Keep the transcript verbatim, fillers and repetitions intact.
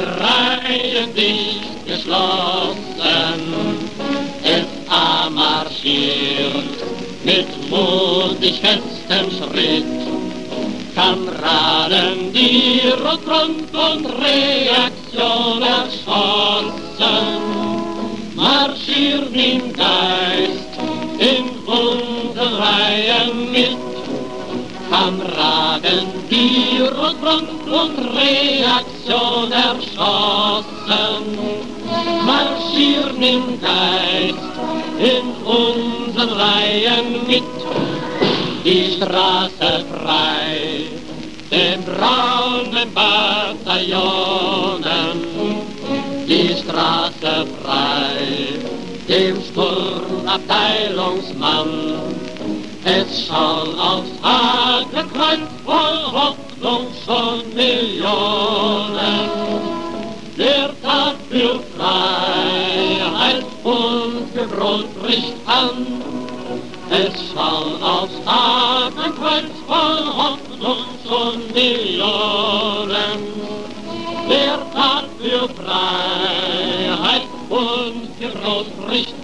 Reihen dicht geschlossen, es marschiert mit mutig festem Schritt. Kameraden, die Rotfront und Reaktion erschossen, marschieren im Geist in unseren Reihen mit. Kameraden, die Rotfront und Reaktion erschossen, marschieren im Geist in unseren Reihen mit. Die Straße frei, den braunen Bataillonen, die Straße frei, dem Sturmabteilungsmann. Es schauen aufs Hakenkreuz voll Hoffnung schon Millionen. Der Tag für Freiheit und für Brot bricht an. Es schauen aufs Hakenkreuz voll Hoffnung schon Millionen. Der Tag für Freiheit und für Brot bricht